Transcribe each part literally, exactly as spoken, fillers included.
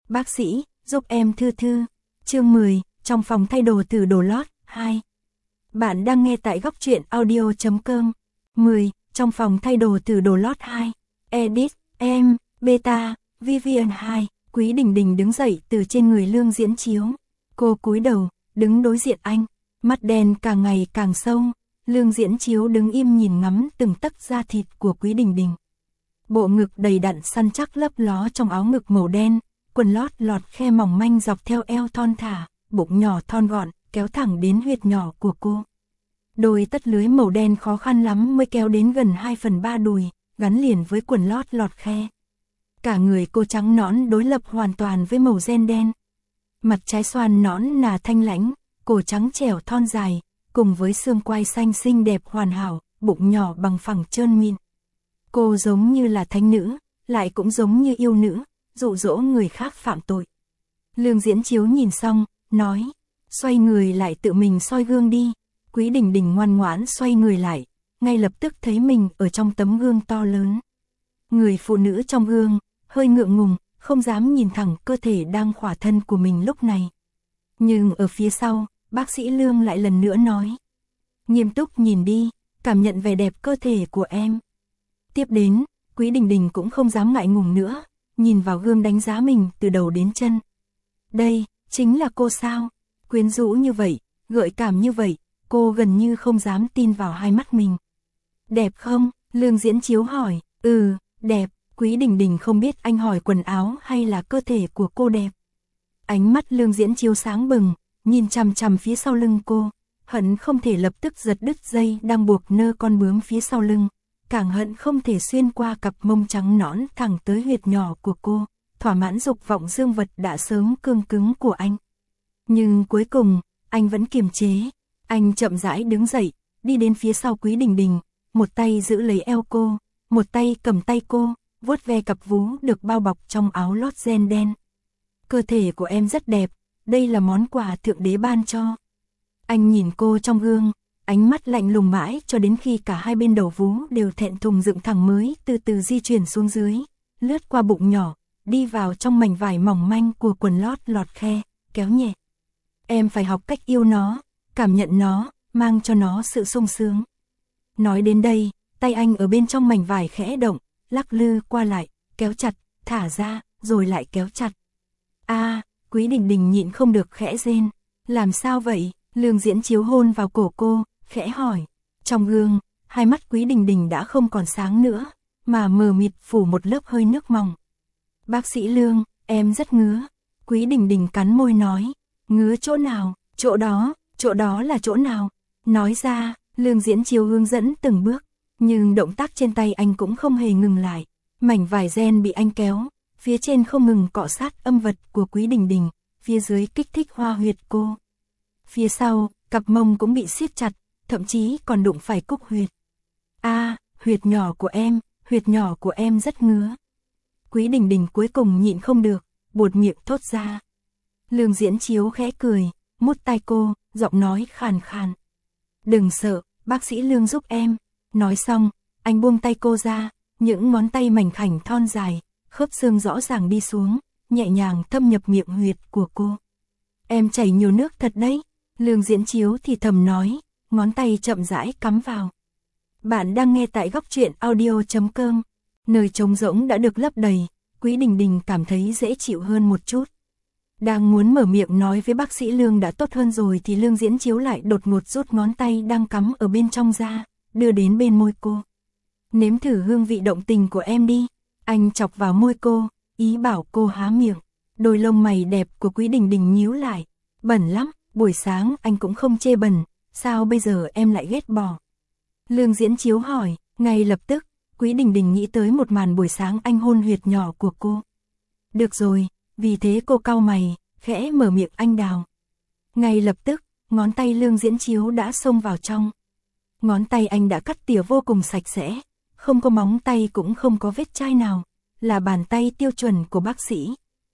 Bác sĩ, giúp em thư thư. Chương mười, trong phòng thay đồ từ đồ lót, hai. Bạn đang nghe tại góc truyện audio chấm com. mười, trong phòng thay đồ từ đồ lót hai. Edit, em, Beta, Vivian hai. Quý Đình Đình đứng dậy từ trên người Lương Diễn Chiếu. Cô cúi đầu, đứng đối diện anh. Mắt đen càng ngày càng sâu. Lương Diễn Chiếu đứng im nhìn ngắm từng tấc da thịt của Quý Đình Đình. Bộ ngực đầy đặn săn chắc lấp ló trong áo ngực màu đen, quần lót lọt khe mỏng manh dọc theo eo thon thả, bụng nhỏ thon gọn, kéo thẳng đến huyệt nhỏ của cô. Đôi tất lưới màu đen khó khăn lắm mới kéo đến gần hai phần ba đùi, gắn liền với quần lót lọt khe. Cả người cô trắng nõn đối lập hoàn toàn với màu ren đen. Mặt trái xoan nõn nà thanh lãnh, cổ trắng trẻo thon dài, cùng với xương quai xanh xinh đẹp hoàn hảo, bụng nhỏ bằng phẳng trơn mịn. Cô giống như là thánh nữ, lại cũng giống như yêu nữ, dụ dỗ người khác phạm tội. Lương Diễn Chiếu nhìn xong, nói, xoay người lại tự mình soi gương đi. Quý Đình Đình ngoan ngoãn xoay người lại, ngay lập tức thấy mình ở trong tấm gương to lớn. Người phụ nữ trong gương, hơi ngượng ngùng, không dám nhìn thẳng cơ thể đang khỏa thân của mình lúc này. Nhưng ở phía sau, bác sĩ Lương lại lần nữa nói, nghiêm túc nhìn đi, cảm nhận vẻ đẹp cơ thể của em. Tiếp đến, Quý Đình Đình cũng không dám ngại ngùng nữa, nhìn vào gương đánh giá mình từ đầu đến chân. Đây, chính là cô sao? Quyến rũ như vậy, gợi cảm như vậy, cô gần như không dám tin vào hai mắt mình. Đẹp không? Lương Diễn Chiếu hỏi. Ừ, đẹp. Quý Đình Đình không biết anh hỏi quần áo hay là cơ thể của cô đẹp. Ánh mắt Lương Diễn Chiếu sáng bừng, nhìn chằm chằm phía sau lưng cô, hận không thể lập tức giật đứt dây đang buộc nơ con bướm phía sau lưng. Càng hận không thể xuyên qua cặp mông trắng nõn thẳng tới huyệt nhỏ của cô, thỏa mãn dục vọng dương vật đã sớm cương cứng của anh. Nhưng cuối cùng, anh vẫn kiềm chế. Anh chậm rãi đứng dậy, đi đến phía sau Quý Đình Đình, một tay giữ lấy eo cô, một tay cầm tay cô, vuốt ve cặp vú được bao bọc trong áo lót ren đen. Cơ thể của em rất đẹp, đây là món quà Thượng Đế ban cho. Anh nhìn cô trong gương, ánh mắt lạnh lùng mãi cho đến khi cả hai bên đầu vú đều thẹn thùng dựng thẳng mới từ từ di chuyển xuống dưới, lướt qua bụng nhỏ, đi vào trong mảnh vải mỏng manh của quần lót lọt khe, kéo nhẹ. Em phải học cách yêu nó, cảm nhận nó, mang cho nó sự sung sướng. Nói đến đây, tay anh ở bên trong mảnh vải khẽ động, lắc lư qua lại, kéo chặt, thả ra, rồi lại kéo chặt. A, à, Quý Đình Đình nhịn không được khẽ rên. Làm sao vậy? Lương Diễn Chiếu hôn vào cổ cô, khẽ hỏi. Trong gương, hai mắt Quý Đình Đình đã không còn sáng nữa, mà mờ mịt phủ một lớp hơi nước mỏng. Bác sĩ Lương, em rất ngứa. Quý Đình Đình cắn môi nói. Ngứa chỗ nào? Chỗ đó, chỗ đó là chỗ nào? Nói ra, Lương Diễn Chiếu hướng dẫn từng bước, nhưng động tác trên tay anh cũng không hề ngừng lại. Mảnh vải ren bị anh kéo, phía trên không ngừng cọ sát âm vật của Quý Đình Đình, phía dưới kích thích hoa huyệt cô. Phía sau, cặp mông cũng bị siết chặt, thậm chí còn đụng phải cúc huyệt. A, à, huyệt nhỏ của em, huyệt nhỏ của em rất ngứa. Quý Đình Đình cuối cùng nhịn không được, buột miệng thốt ra. Lương Diễn Chiếu khẽ cười, mút tai cô, giọng nói khàn khàn. Đừng sợ, bác sĩ Lương giúp em. Nói xong, anh buông tay cô ra, những ngón tay mảnh khảnh thon dài, khớp xương rõ ràng đi xuống, nhẹ nhàng thâm nhập miệng huyệt của cô. Em chảy nhiều nước thật đấy. Lương Diễn Chiếu thì thầm nói, ngón tay chậm rãi cắm vào. Bạn đang nghe tại góc truyện audio chấm com. Nơi trống rỗng đã được lấp đầy, Quý Đình Đình cảm thấy dễ chịu hơn một chút. Đang muốn mở miệng nói với bác sĩ Lương đã tốt hơn rồi thì Lương Diễn Chiếu lại đột ngột rút ngón tay đang cắm ở bên trong ra, đưa đến bên môi cô. Nếm thử hương vị động tình của em đi. Anh chọc vào môi cô, ý bảo cô há miệng. Đôi lông mày đẹp của Quý Đình Đình nhíu lại. Bẩn lắm, buổi sáng anh cũng không chê bẩn, sao bây giờ em lại ghét bỏ? Lương Diễn Chiếu hỏi, ngay lập tức, Quý Đình Đình nghĩ tới một màn buổi sáng anh hôn huyệt nhỏ của cô. Được rồi, vì thế cô cau mày, khẽ mở miệng anh đào. Ngay lập tức, ngón tay Lương Diễn Chiếu đã xông vào trong. Ngón tay anh đã cắt tỉa vô cùng sạch sẽ, không có móng tay cũng không có vết chai nào, là bàn tay tiêu chuẩn của bác sĩ.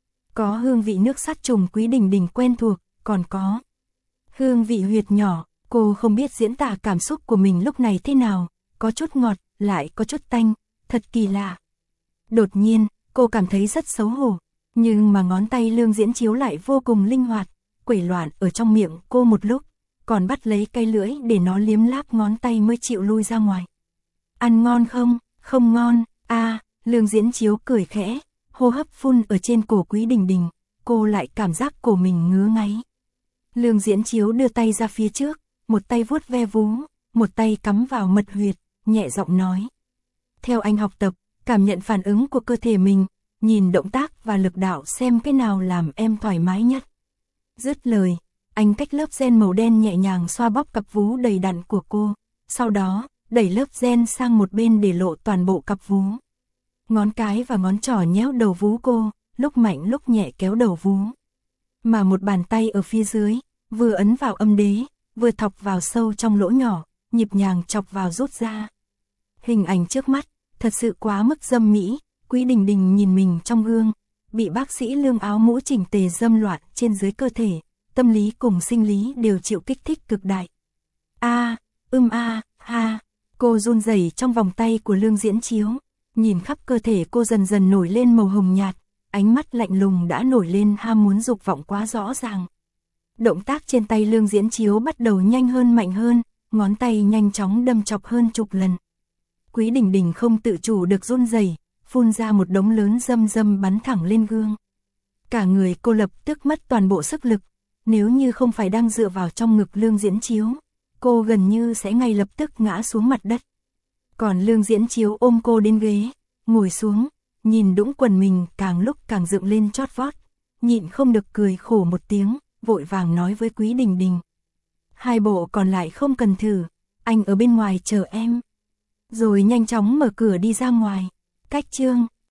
Có hương vị nước sát trùng Quý Đình Đình quen thuộc, còn có hương vị huyệt nhỏ, cô không biết diễn tả cảm xúc của mình lúc này thế nào, có chút ngọt, lại có chút tanh, thật kỳ lạ. Đột nhiên, cô cảm thấy rất xấu hổ. Nhưng mà ngón tay Lương Diễn Chiếu lại vô cùng linh hoạt, quẩy loạn ở trong miệng cô một lúc, còn bắt lấy cái lưỡi để nó liếm láp ngón tay mới chịu lui ra ngoài. Ăn ngon không? Không ngon. A, à, Lương Diễn Chiếu cười khẽ, hô hấp phun ở trên cổ Quý Đình Đình, cô lại cảm giác cổ mình ngứa ngáy. Lương Diễn Chiếu đưa tay ra phía trước, một tay vuốt ve vú, một tay cắm vào mật huyệt, nhẹ giọng nói. Theo anh học tập, cảm nhận phản ứng của cơ thể mình, nhìn động tác và lực đạo xem cái nào làm em thoải mái nhất. Dứt lời, anh cách lớp ren màu đen nhẹ nhàng xoa bóp cặp vú đầy đặn của cô, sau đó, đẩy lớp ren sang một bên để lộ toàn bộ cặp vú. Ngón cái và ngón trỏ nhéo đầu vú cô, lúc mạnh lúc nhẹ kéo đầu vú. Mà một bàn tay ở phía dưới, vừa ấn vào âm đế, vừa thọc vào sâu trong lỗ nhỏ, nhịp nhàng chọc vào rút ra. Hình ảnh trước mắt, thật sự quá mức dâm mỹ, Quý Đình Đình nhìn mình trong gương, bị bác sĩ Lương áo mũ chỉnh tề dâm loạn trên dưới cơ thể, tâm lý cùng sinh lý đều chịu kích thích cực đại. A, ưm a, ha, cô run rẩy trong vòng tay của Lương Diễn Chiếu, nhìn khắp cơ thể cô dần dần nổi lên màu hồng nhạt, ánh mắt lạnh lùng đã nổi lên ham muốn dục vọng quá rõ ràng. Động tác trên tay Lương Diễn Chiếu bắt đầu nhanh hơn mạnh hơn, ngón tay nhanh chóng đâm chọc hơn chục lần. Quý Đình Đình không tự chủ được run rẩy, phun ra một đống lớn dâm dâm bắn thẳng lên gương. Cả người cô lập tức mất toàn bộ sức lực, nếu như không phải đang dựa vào trong ngực Lương Diễn Chiếu, cô gần như sẽ ngay lập tức ngã xuống mặt đất. Còn Lương Diễn Chiếu ôm cô đến ghế, ngồi xuống, nhìn đũng quần mình càng lúc càng dựng lên chót vót, nhịn không được cười khổ một tiếng, vội vàng nói với Quý Đình Đình. Hai bộ còn lại không cần thử, anh ở bên ngoài chờ em. Rồi nhanh chóng mở cửa đi ra ngoài. Cách chương